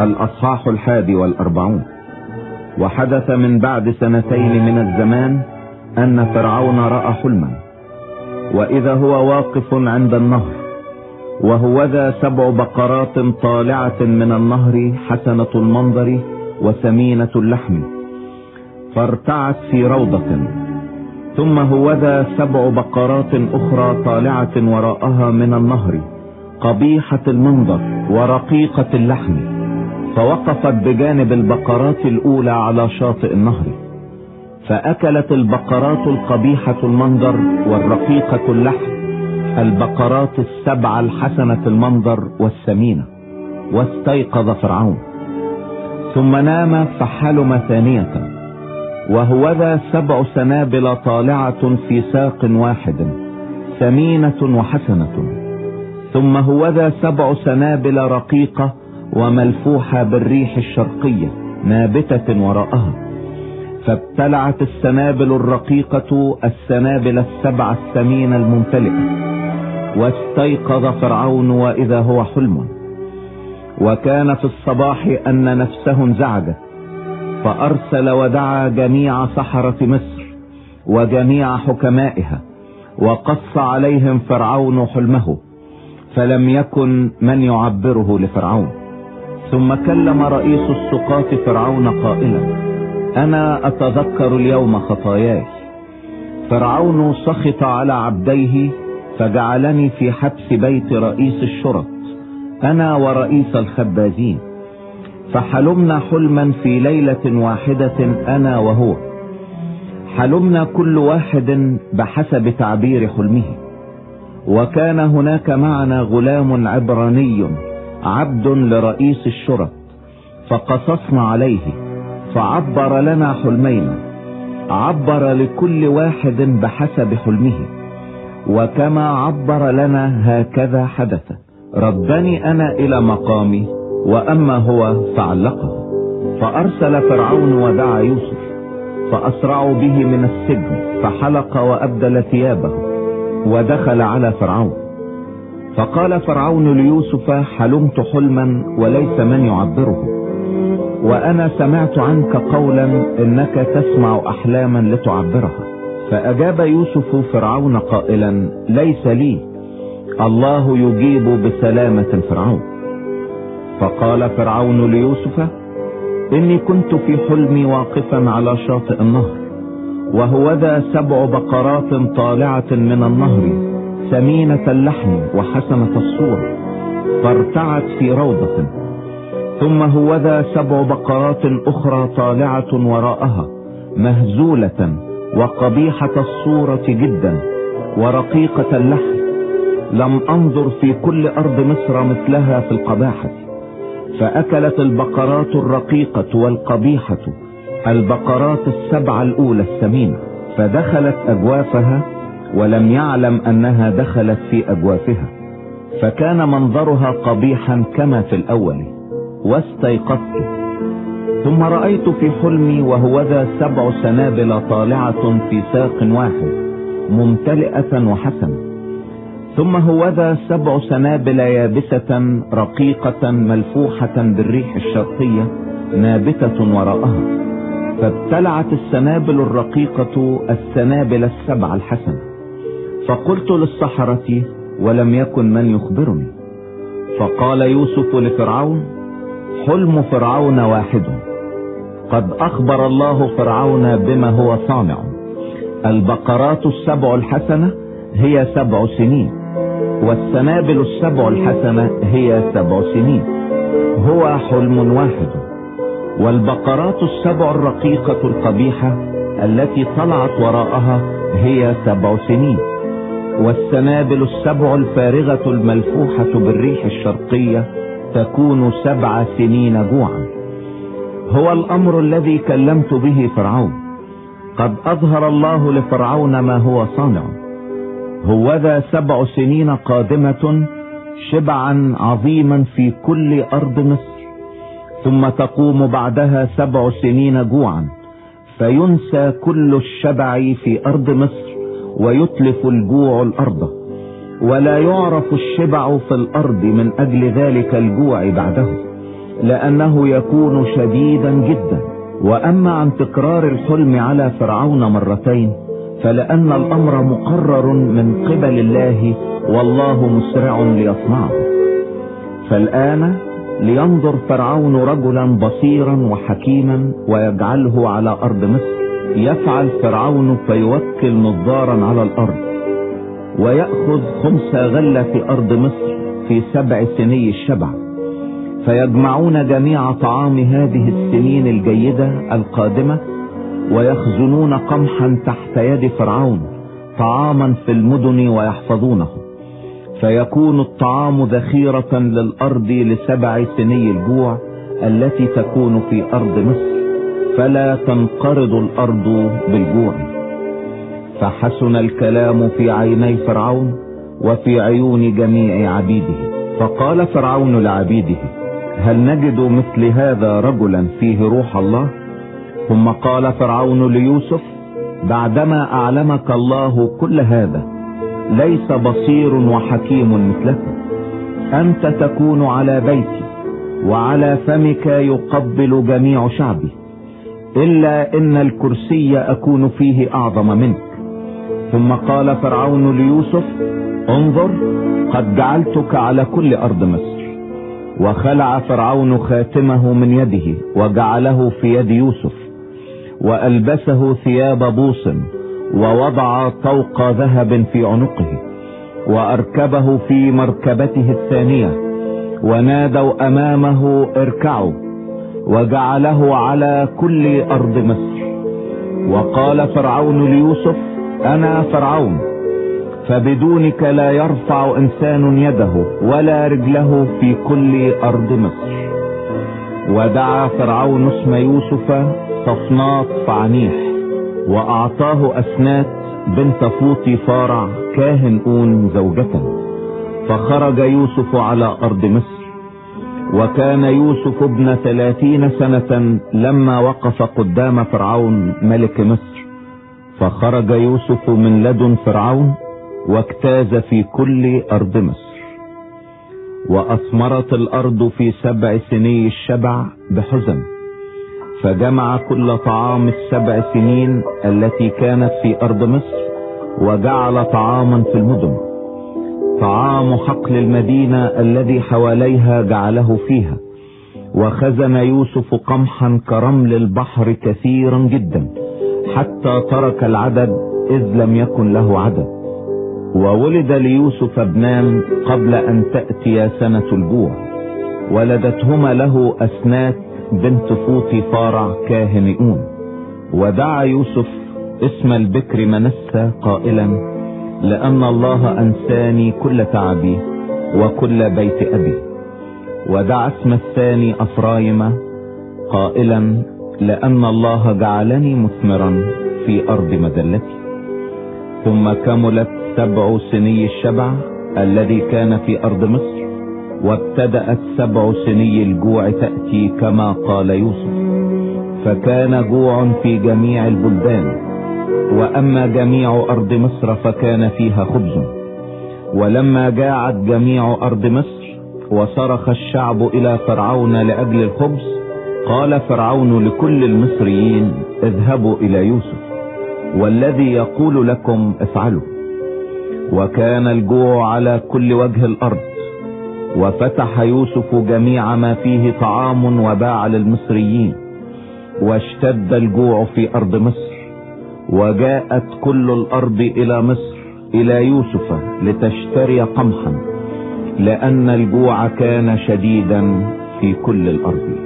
الأصحاح 41. وحدث من بعد 2 من الزمان أن فرعون رأى حلما، وإذا هو واقف عند النهر، وهوذا 7 بقرات طالعة من النهر حسنة المنظر وسمينة اللحم، فارتعت في روضة. ثم هوذا 7 بقرات أخرى طالعة وراءها من النهر قبيحة المنظر ورقيقة اللحم، فوقفت بجانب البقرات الأولى على شاطئ النهر، فأكلت البقرات القبيحة المنظر والرقيقة اللحم البقرات 7 الحسنة المنظر والسمينة، واستيقظ فرعون. ثم نام فحلم ثانية، وهوذا 7 سنابل طالعة في ساق واحد سمينة وحسنة. ثم هوذا 7 سنابل رقيقة وملفوحة بالريح الشرقية نابتة وراءها، فابتلعت السنابل الرقيقة السنابل 7 السمينة الممتلئة. واستيقظ فرعون وإذا هو حلم. وكان في الصباح أن نفسه انزعجت، فأرسل ودعا جميع سحرة مصر وجميع حكمائها، وقص عليهم فرعون حلمه، فلم يكن من يعبره لفرعون. ثم كلم رئيس السقاة فرعون قائلا: أنا أتذكر اليوم خطاياي. فرعون سخط على عبديه، فجعلني في حبس بيت رئيس الشرط أنا ورئيس الخبازين، فحلمنا حلما في ليلة واحدة أنا وهو، حلمنا كل واحد بحسب تعبير حلمه. وكان هناك معنا غلام عبراني عبد لرئيس الشرط، فقصصنا عليه، فعبر لنا حلمينا، عبر لكل واحد بحسب حلمه، وكما عبر لنا هكذا حدث. ردني أنا إلى مقامي، وأما هو فعلقه. فأرسل فرعون ودعا يوسف، فأسرعوا به من السجن، فحلق وأبدل ثيابه ودخل على فرعون. فقال فرعون ليوسف: حلمت حلما وليس من يعبره، وأنا سمعت عنك قولا إنك تسمع أحلاما لتعبرها. فأجاب يوسف فرعون قائلا: ليس لي، الله يجيب بسلامة فرعون. فقال فرعون ليوسف: إني كنت في حلمي واقفا على شاطئ النهر، وهوذا 7 بقرات طالعة من النهر سمينة اللحم وحسنة الصورة، فارتعت في روضة. ثم هوذا 7 بقرات أخرى طالعة وراءها مهزولة وقبيحة الصورة جدا ورقيقة اللحم، لم أنظر في كل أرض مصر مثلها في القباحة. فأكلت البقرات الرقيقة والقبيحة البقرات 7 الأولى السمينة، فدخلت أجوافها ولم يعلم أنها دخلت في أجوافها، فكان منظرها قبيحا كما في الأول. واستيقظت، ثم رأيت في حلمي وهوذا 7 سنابل طالعة في ساق واحد ممتلئة وحسنة. ثم هوذا 7 سنابل يابسة رقيقة ملفوحة بالريح الشرقية نابتة وراءها، فابتلعت السنابل الرقيقة السنابل 7 الحسنة. فقلت للسحرة ولم يكن من يخبرني. فقال يوسف لفرعون: حلم فرعون واحد، قد أخبر الله فرعون بما هو صانع. البقرات 7 الحسنة هي 7 سنين، والسنابل 7 الحسنة هي 7 سنين، هو حلم واحد. والبقرات 7 الرقيقة القبيحة التي طلعت وراءها هي 7 سنين، والسنابل 7 الفارغة الملفوحة بالريح الشرقية تكون 7 سنين جوعا. هو الأمر الذي كلمت به فرعون، قد أظهر الله لفرعون ما هو صانع. هوذا 7 سنين قادمة شبعا عظيما في كل أرض مصر، ثم تقوم بعدها 7 سنين جوعا، فينسى كل الشبع في أرض مصر، ويتلف الجوع الأرض، ولا يعرف الشبع في الأرض من أجل ذلك الجوع بعده. لأنه يكون شديدا جدا. وأما عن تكرار الحلم على فرعون مرتين فلأن الأمر مقرر من قبل الله، والله مسرع ليصنعه. فالآن لينظر فرعون رجلا بصيرا وحكيما ويجعله على أرض مصر. يفعل فرعون فيوكل نظارا على الأرض، ويأخذ 5 غلة في أرض مصر في 7 سني الشبع، فيجمعون جميع طعام هذه السنين الجيدة القادمة، ويخزنون قمحا تحت يد فرعون طعاما في المدن ويحفظونه، فيكون الطعام ذخيرة للأرض ل7 سني الجوع التي تكون في أرض مصر، فلا تنقرض الأرض بالجوع. فحسن الكلام في عيني فرعون وفي عيون جميع عبيده. فقال فرعون لعبيده: هل نجد مثل هذا رجلا فيه روح الله؟ ثم قال فرعون ليوسف: بعدما أعلمك الله كل هذا ليس بصير وحكيم مثلكم. أنت تكون على بيتي وعلى فمك يقبل جميع شعبي، إلا إن الكرسي أكون فيه أعظم منك. ثم قال فرعون ليوسف: انظر، قد جعلتك على كل أرض مصر. وخلع فرعون خاتمه من يده وجعله في يد يوسف، وألبسه ثياب بوص، ووضع طوق ذهب في عنقه، وأركبه في مركبته الثانية، ونادوا أمامه: اركعوا، وجعله على كل أرض مصر. وقال فرعون ليوسف: أنا فرعون، فبدونك لا يرفع إنسان يده ولا رجله في كل أرض مصر. ودعا فرعون اسم يوسف صفنات فعنيح، وأعطاه أسنات بنت فوطيفارع كاهن أون زوجة. فخرج يوسف على أرض مصر، وكان يوسف ابن 30 سنة لما وقف قدام فرعون ملك مصر. فخرج يوسف من لدن فرعون واجتاز في كل أرض مصر. وأثمرت الأرض في 7 سني الشبع بحزن، فجمع كل طعام 7 سنين التي كانت في أرض مصر، وجعل طعاما في المدن. طعام حقل المدينة الذي حواليها جعله فيها. وخزن يوسف قمحا كرمل البحر كثيرا جدا، حتى ترك العدد إذ لم يكن له عدد. وولد ليوسف ابنان قبل أن تأتي سنة الجوع، ولدتهما له أسنات بنت فوطيفارع كاهن أون. ودعا يوسف اسم البكر منسى قائلا: لأن الله أنساني كل تعبي وكل بيت أبي. ودعا اسم الثاني أفرايم قائلا: لأن الله جعلني مثمرا في أرض مذلتي. ثم كملت 7 سني الشبع الذي كان في أرض مصر، وابتدأت 7 سني الجوع تأتي كما قال يوسف. فكان جوع في جميع البلدان، وأما جميع أرض مصر فكان فيها خبز. ولما جاعت جميع أرض مصر وصرخ الشعب إلى فرعون لأجل الخبز، قال فرعون لكل المصريين: اذهبوا إلى يوسف، والذي يقول لكم افعلوا. وكان الجوع على كل وجه الأرض، وفتح يوسف جميع ما فيه طعام وباع للمصريين. واشتد الجوع في أرض مصر، وجاءت كل الأرض إلى مصر إلى يوسف لتشتري قمحا، لأن الجوع كان شديدا في كل الأرض.